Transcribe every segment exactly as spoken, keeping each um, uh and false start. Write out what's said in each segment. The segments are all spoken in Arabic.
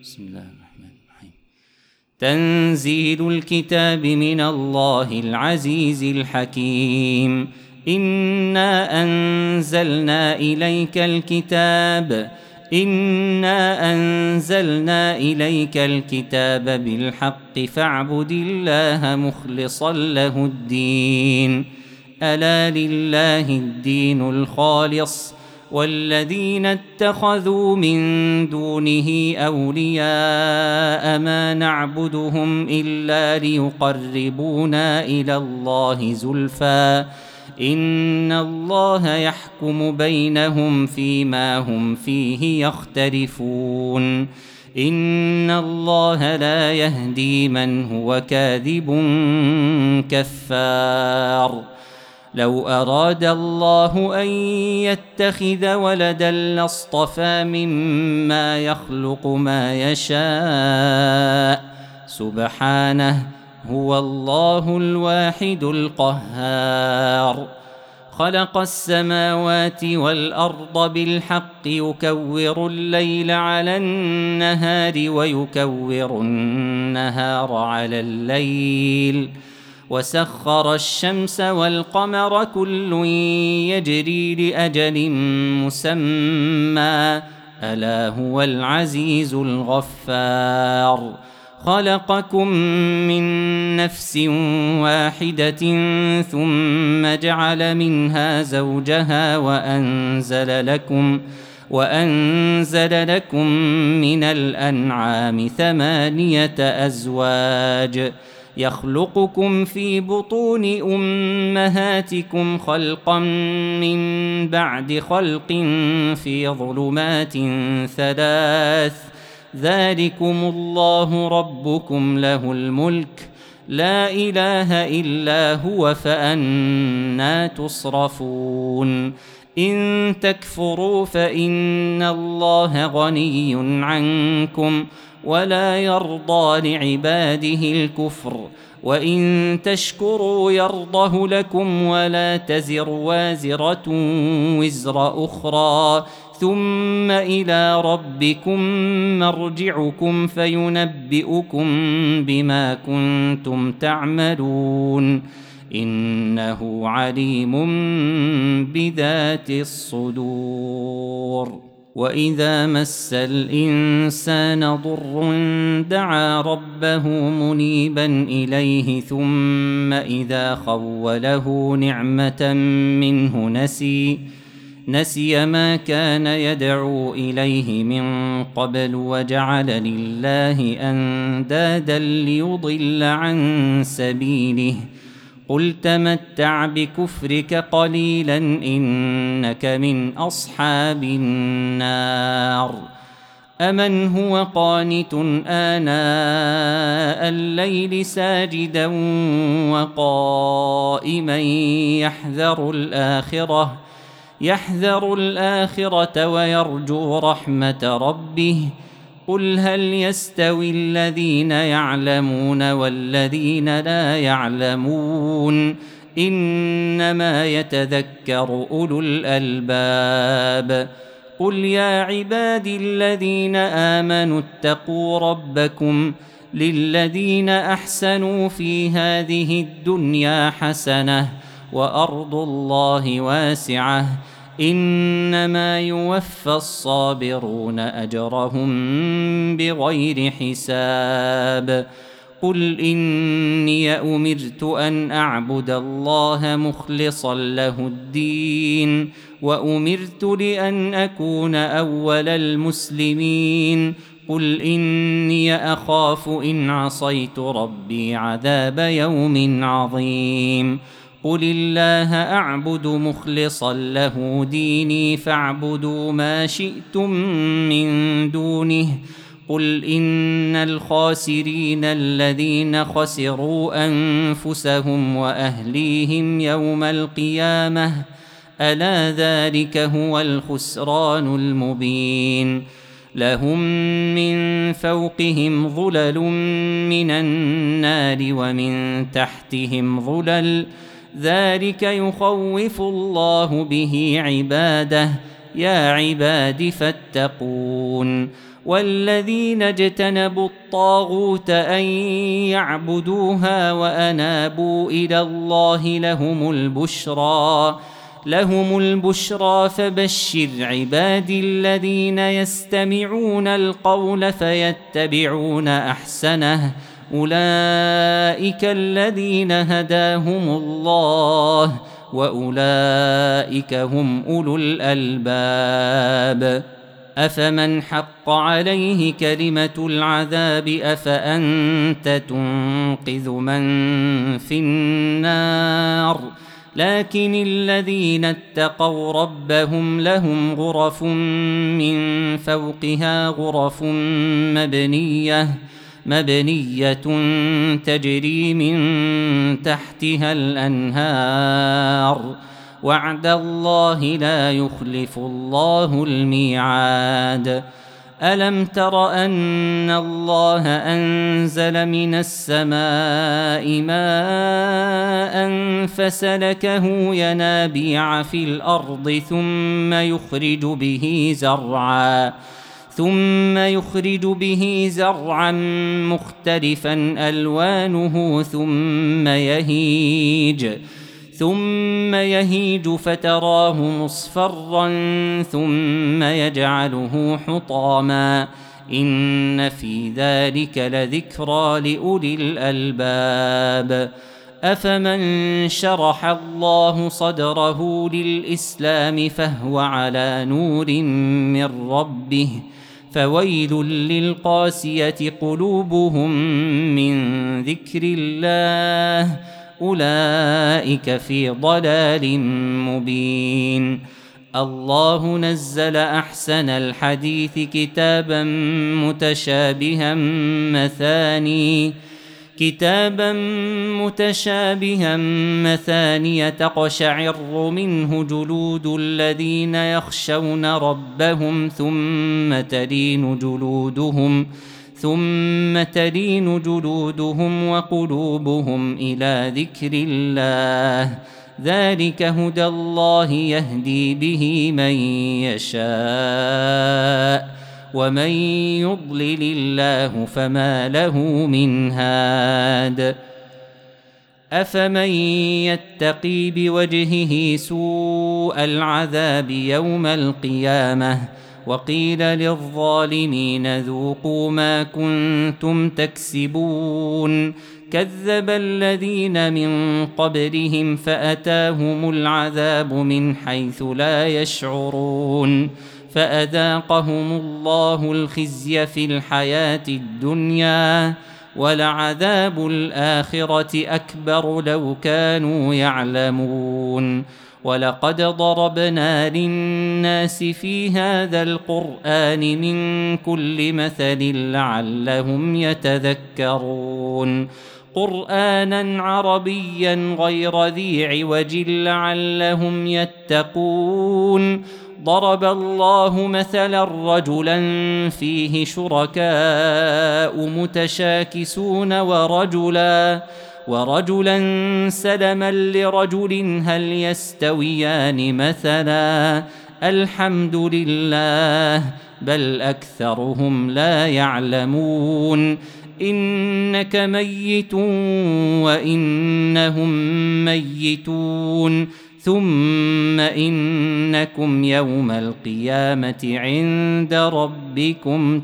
بسم الله الرحمن الرحيم. تنزيل الكتاب من الله العزيز الحكيم. إنا أنزلنا إليك الكتاب إنا أنزلنا إليك الكتاب بالحق فاعبد الله مخلصا له الدين. ألا لله الدين الخالص والذين اتخذوا من دونه أولياء ما نعبدهم إلا ليقربونا إلى الله زلفى إن الله يحكم بينهم فيما هم فيه يختلفون. إن الله لا يهدي من هو كاذب كفار. لو أراد الله أن يتخذ ولدا لاصطفى مما يخلق ما يشاء سبحانه هو الله الواحد القهار. خلق السماوات والأرض بالحق يكور الليل على النهار ويكور النهار على الليل وسخر الشمس والقمر كل يجري لأجل مسمى ألا هو العزيز الغفار. خلقكم من نفس واحدة ثم جعل منها زوجها وأنزل لكم وأنزل لكم من الأنعام ثمانية أزواج يخلقكم في بطون أمهاتكم خلقا من بعد خلق في ظلمات ثلاث ذلكم الله ربكم له الملك لا إله إلا هو فأنى تصرفون. إن تكفروا فإن الله غني عنكم ولا يرضى لعباده الكفر وإن تشكروا يرضه لكم ولا تزر وازرة وزر أخرى ثم إلى ربكم مرجعكم فينبئكم بما كنتم تعملون إنه عليم بذات الصدور. وإذا مس الإنسان ضر دعا ربه منيبا إليه ثم إذا خوله نعمة منه نسي نسي ما كان يدعو إليه من قبل وجعل لله أندادا ليضل عن سبيله قل تمتع بكفرك قليلا إنك من أصحاب النار. أمن هو قانت آناء الليل ساجدا وقائما يحذر الآخرة يحذر الآخرة ويرجو رحمة ربه قل هل يستوي الذين يعلمون والذين لا يعلمون إنما يتذكر أولو الألباب. قل يا عبادي الذين آمنوا اتقوا ربكم للذين أحسنوا في هذه الدنيا حسنة وأرض الله واسعة إنما يوفى الصابرون أجرهم بغير حساب. قل إني أمرت أن أعبد الله مخلصا له الدين وأمرت لأن أكون أول المسلمين. قل إني أخاف إن عصيت ربي عذاب يوم عظيم. قل الله أعبد مخلصا له ديني فاعبدوا ما شئتم من دونه. قل إن الخاسرين الذين خسروا أنفسهم وأهليهم يوم القيامة ألا ذلك هو الخسران المبين. لهم من فوقهم ظلل من النار ومن تحتهم ظلل ذلك يخوف الله به عباده يا عباد فاتقون. والذين اجتنبوا الطاغوت أن يعبدوها وأنابوا إلى الله لهم البشرى لهم البشرى فبشر عبادي الذين يستمعون القول فيتبعون أحسنه أولئك الذين هداهم الله وأولئك هم أولو الألباب أفمن حق عليه كلمة العذاب أفأنت تنقذ من في النار لكن الذين اتقوا ربهم لهم غرف من فوقها غرف مبنية مبنية تجري من تحتها الأنهار وعد الله لا يخلف الله الميعاد ألم تر أن الله أنزل من السماء ماء فسلكه ينابيع في الأرض ثم يخرج به زرعا ثم يخرج به زرعا مختلفا ألوانه ثم يهيج ثم يهيج فتراه مصفرا ثم يجعله حطاما إن في ذلك لذكرى لأولي الألباب أفمن شرح الله صدره للإسلام فهو على نور من ربه فويل للقاسية قلوبهم من ذكر الله أولئك في ضلال مبين الله نزل أحسن الحديث كتابا متشابها مثاني كتابا متشابها مثانية تقشعر منه جلود الذين يخشون ربهم ثم تلين جلودهم ثم تلين جلودهم وقلوبهم إلى ذكر الله ذلك هدى الله يهدي به من يشاء ومن يضلل الله فما له من هاد أفمن يتقي بوجهه سوء العذاب يوم القيامة وقيل للظالمين ذوقوا ما كنتم تكسبون كذب الذين من قبلهم فأتاهم العذاب من حيث لا يشعرون فأذاقهم الله الخزي في الحياة الدنيا ولعذاب الآخرة أكبر لو كانوا يعلمون ولقد ضربنا للناس في هذا القرآن من كل مثل لعلهم يتذكرون قرآنا عربيا غير ذي عوج لعلهم يتقون ضرب الله مثلا رجلا فيه شركاء متشاكسون ورجلا ورجلا سلما لرجل هل يستويان مثلا الحمد لله بل أكثرهم لا يعلمون إنك ميت وإنهم ميتون ثم إنكم يوم القيامة عند ربكم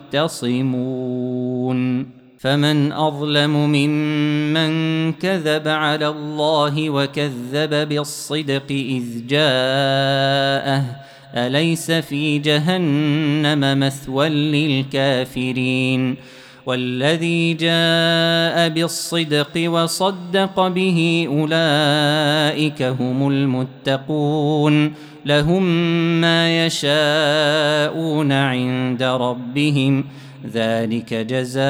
تختصمون فمن أظلم ممن كذب على الله وكذب بالصدق إذ جاءه أليس في جهنم مثوى للكافرين والذي جاء بالصدق وصدق به أولئك هم المتقون لهم ما يشاءون عند ربهم ذلك جزاء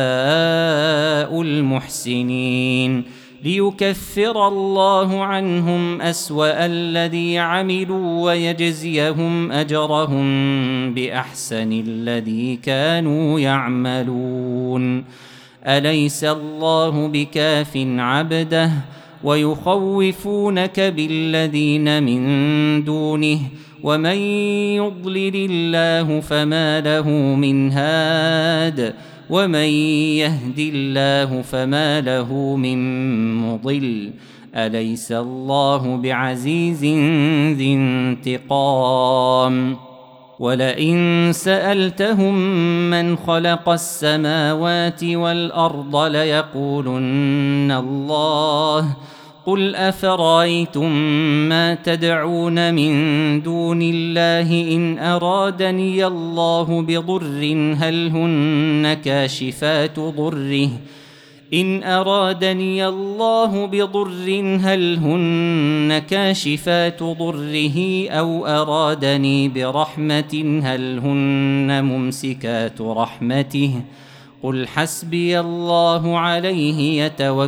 المحسنين ليكفر الله عنهم أسوأ الذي عملوا ويجزيهم أجرهم بأحسن الذي كانوا يعملون أليس الله بكاف عبده ويخوفونك بالذين من دونه ومن يضلل الله فما له من هاد ومن يهد الله فما له من مضل أليس الله بعزيز ذي انتقام ولئن سألتهم من خلق السماوات والأرض ليقولن الله قل أفرأيتم ما تدعون من دون الله إن أرادني الله بضر هل هن كاشفات ضره إن أرادني الله بضر هل هن كاشفات ضره أو أرادني برحمة هل هن ممسكات رحمته قل حسبي الله عليه يتوكل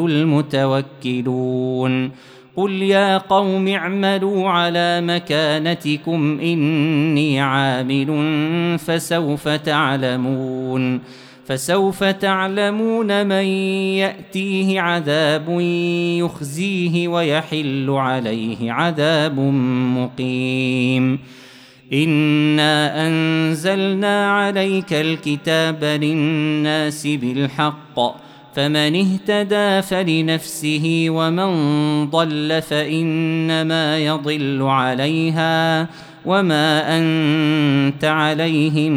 المتوكلون قل يا قوم اعملوا على مكانتكم إني عامل فسوف تعلمون فسوف تعلمون من يأتيه عذاب يخزيه ويحل عليه عذاب مقيم إنا أنزلنا عليك الكتاب للناس بالحق فمن اهتدى فلنفسه ومن ضل فإنما يضل عليها وما أنت عليهم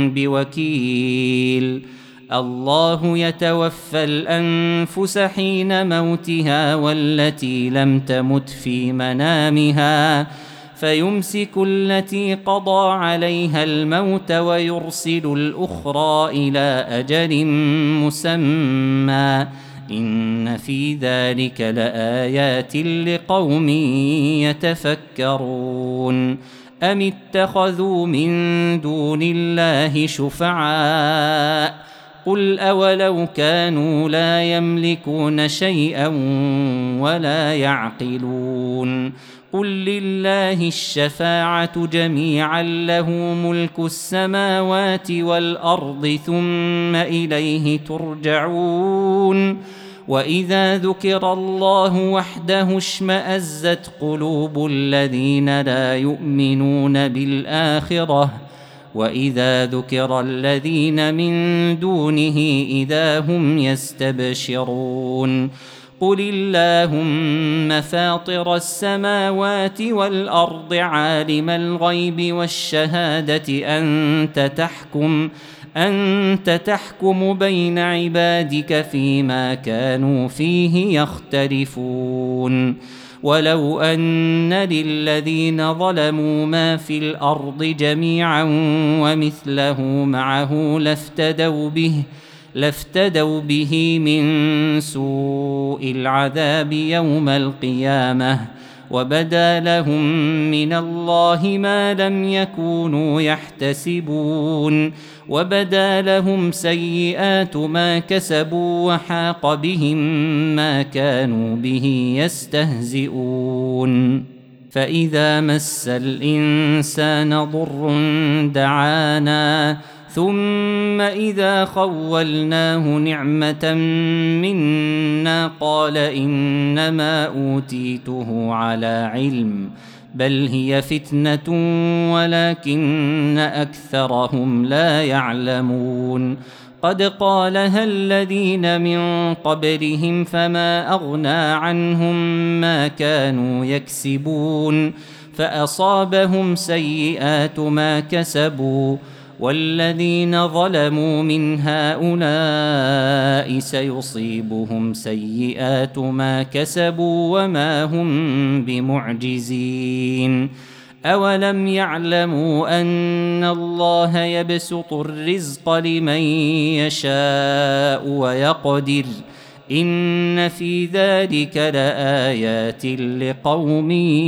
بوكيل الله يتوفى الأنفس حين موتها والتي لم تمت في منامها فيمسك التي قضى عليها الموت ويرسل الأخرى إلى أجل مسمى إن في ذلك لآيات لقوم يتفكرون أم اتخذوا من دون الله شفعاء قل أولو كانوا لا يملكون شيئا ولا يعقلون قل لله الشفاعة جميعا له ملك السماوات والأرض ثم إليه ترجعون وإذا ذكر الله وحده اشمأزت قلوب الذين لا يؤمنون بالآخرة وإذا ذكر الذين من دونه إذا هم يستبشرون قل اللهم فاطر السماوات والأرض عالم الغيب والشهادة أنت تحكم أنت تحكم بين عبادك فيما كانوا فيه يختلفون ولو أن للذين ظلموا ما في الأرض جميعا ومثله معه لافتدوا به لافتدوا به من سوء العذاب يوم القيامة وبدا لهم من الله ما لم يكونوا يحتسبون وبدا لهم سيئات ما كسبوا وحاق بهم ما كانوا به يستهزئون فإذا مس الإنسان ضر دعانا ثم إذا خولناه نعمة منا قال إنما أوتيته على علم بل هي فتنة ولكن أكثرهم لا يعلمون قد قالها الذين من قبلهم فما أغنى عنهم ما كانوا يكسبون فأصابهم سيئات ما كسبوا والذين ظلموا من هؤلاء سيصيبهم سيئات ما كسبوا وما هم بمعجزين أولم يعلموا أن الله يبسط الرزق لمن يشاء ويقدر إن في ذلك لآيات لقوم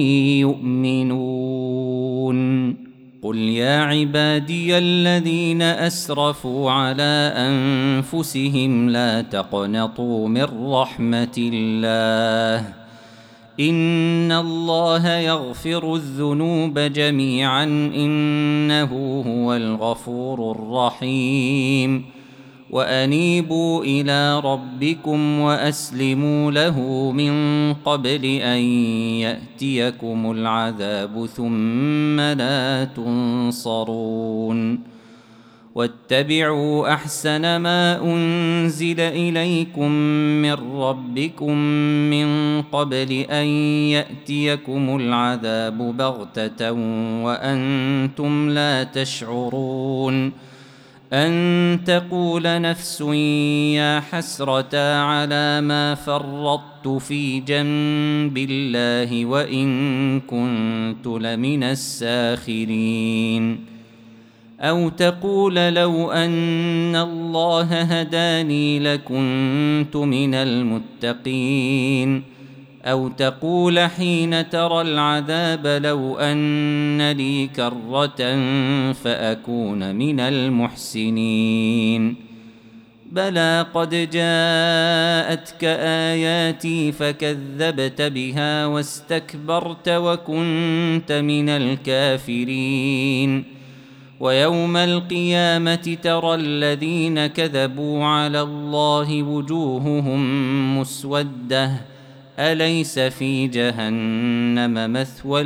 يؤمنون قل يا عبادي الذين أسرفوا على أنفسهم لا تقنطوا من رحمة الله إن الله يغفر الذنوب جميعا إنه هو الغفور الرحيم وأنيبوا إلى ربكم وأسلموا له من قبل أن يأتيكم العذاب ثم لا تنصرون واتبعوا أحسن ما أنزل إليكم من ربكم من قبل أن يأتيكم العذاب بغتة وأنتم لا تشعرون أن تقول نفس يا حسرة على ما فرطت في جنب الله وإن كنت لمن الساخرين أو تقول لو أن الله هداني لكنت من المتقين أو تقول حين ترى العذاب لو أن لي كرة فأكون من المحسنين بلى قد جاءتك آياتي فكذبت بها واستكبرت وكنت من الكافرين ويوم القيامة ترى الذين كذبوا على الله وجوههم مسودة أليس في جهنم مثوى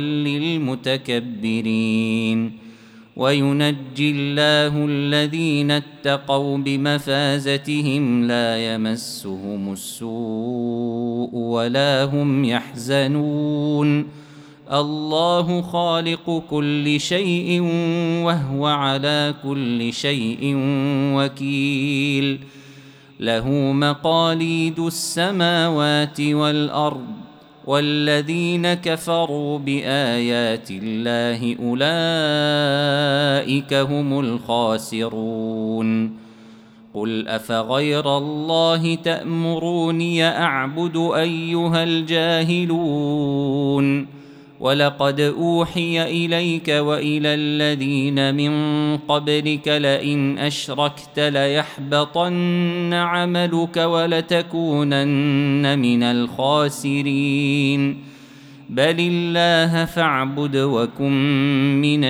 للمتكبرين وينجي الله الذين اتقوا بمفازتهم لا يمسهم السوء ولا هم يحزنون الله خالق كل شيء وهو على كل شيء وكيل له مقاليد السماوات والأرض والذين كفروا بآيات الله أولئك هم الخاسرون قل أفغير الله تأمروني أعبد أيها الجاهلون ولقد أوحي إليك وإلى الذين من قبلك لئن أشركت ليحبطن عملك ولتكونن من الخاسرين بل الله فاعبد وكن من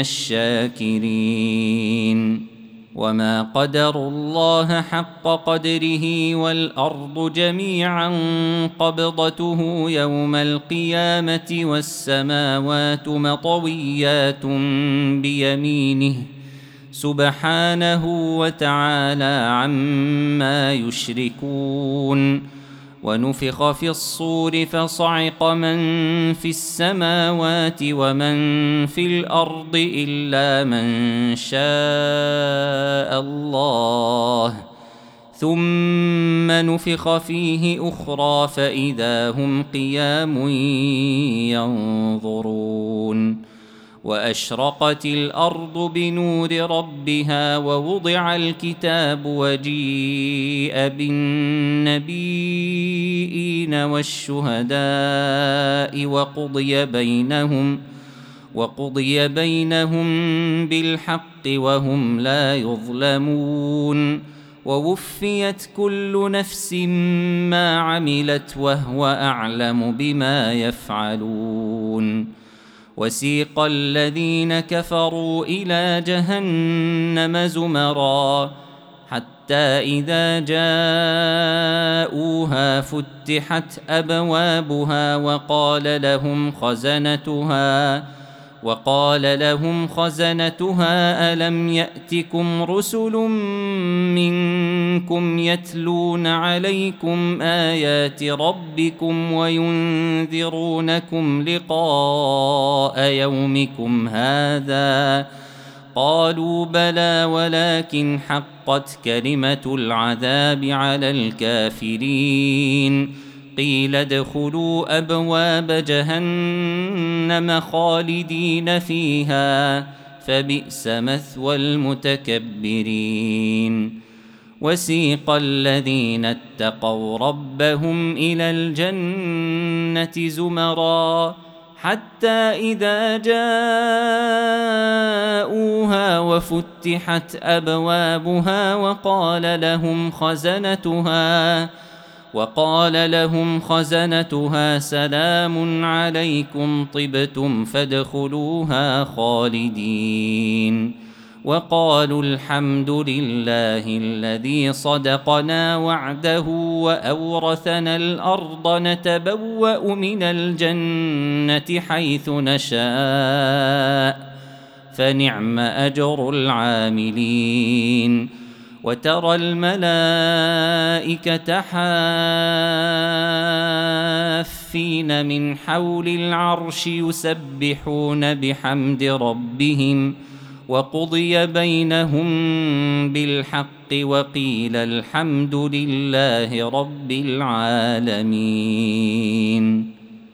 الشاكرين وما قدروا الله حق قدره والأرض جميعا قبضته يوم القيامة والسماوات مطويات بيمينه سبحانه وتعالى عما يشركون ونفخ في الصور فصعق من في السماوات ومن في الأرض إلا من شاء الله ثم نفخ فيه أخرى فإذا هم قيام ينظرون وأشرقت الأرض بنور ربها ووضع الكتاب وجيء بالنبيين والشهداء وقضي بينهم وقضي بينهم بالحق وهم لا يظلمون ووفيت كل نفس ما عملت وهو أعلم بما يفعلون وسيق الذين كفروا إلى جهنم زمرا حتى إذا جاءوها فتحت أبوابها وقال لهم خزنتها وقال لهم خزنتها ألم يأتكم رسل منكم يتلون عليكم آيات ربكم وينذرونكم لقاء يومكم هذا قالوا بلى ولكن حقت كلمة العذاب على الكافرين قيل ادخلوا أبواب جهنم خالدين فيها فبئس مثوى المتكبرين وسيق الذين اتقوا ربهم إلى الجنة زمرا حتى إذا جاءوها وفتحت أبوابها وقال لهم خزنتها وقال لهم خزنتها سلام عليكم طبتم فادخلوها خالدين وقالوا الحمد لله الذي صدقنا وعده وأورثنا الأرض نتبوأ من الجنة حيث نشاء فنعم أجر العاملين. وترى الملائكة حافين من حول العرش يسبحون بحمد ربهم وقضي بينهم بالحق وقيل الحمد لله رب العالمين.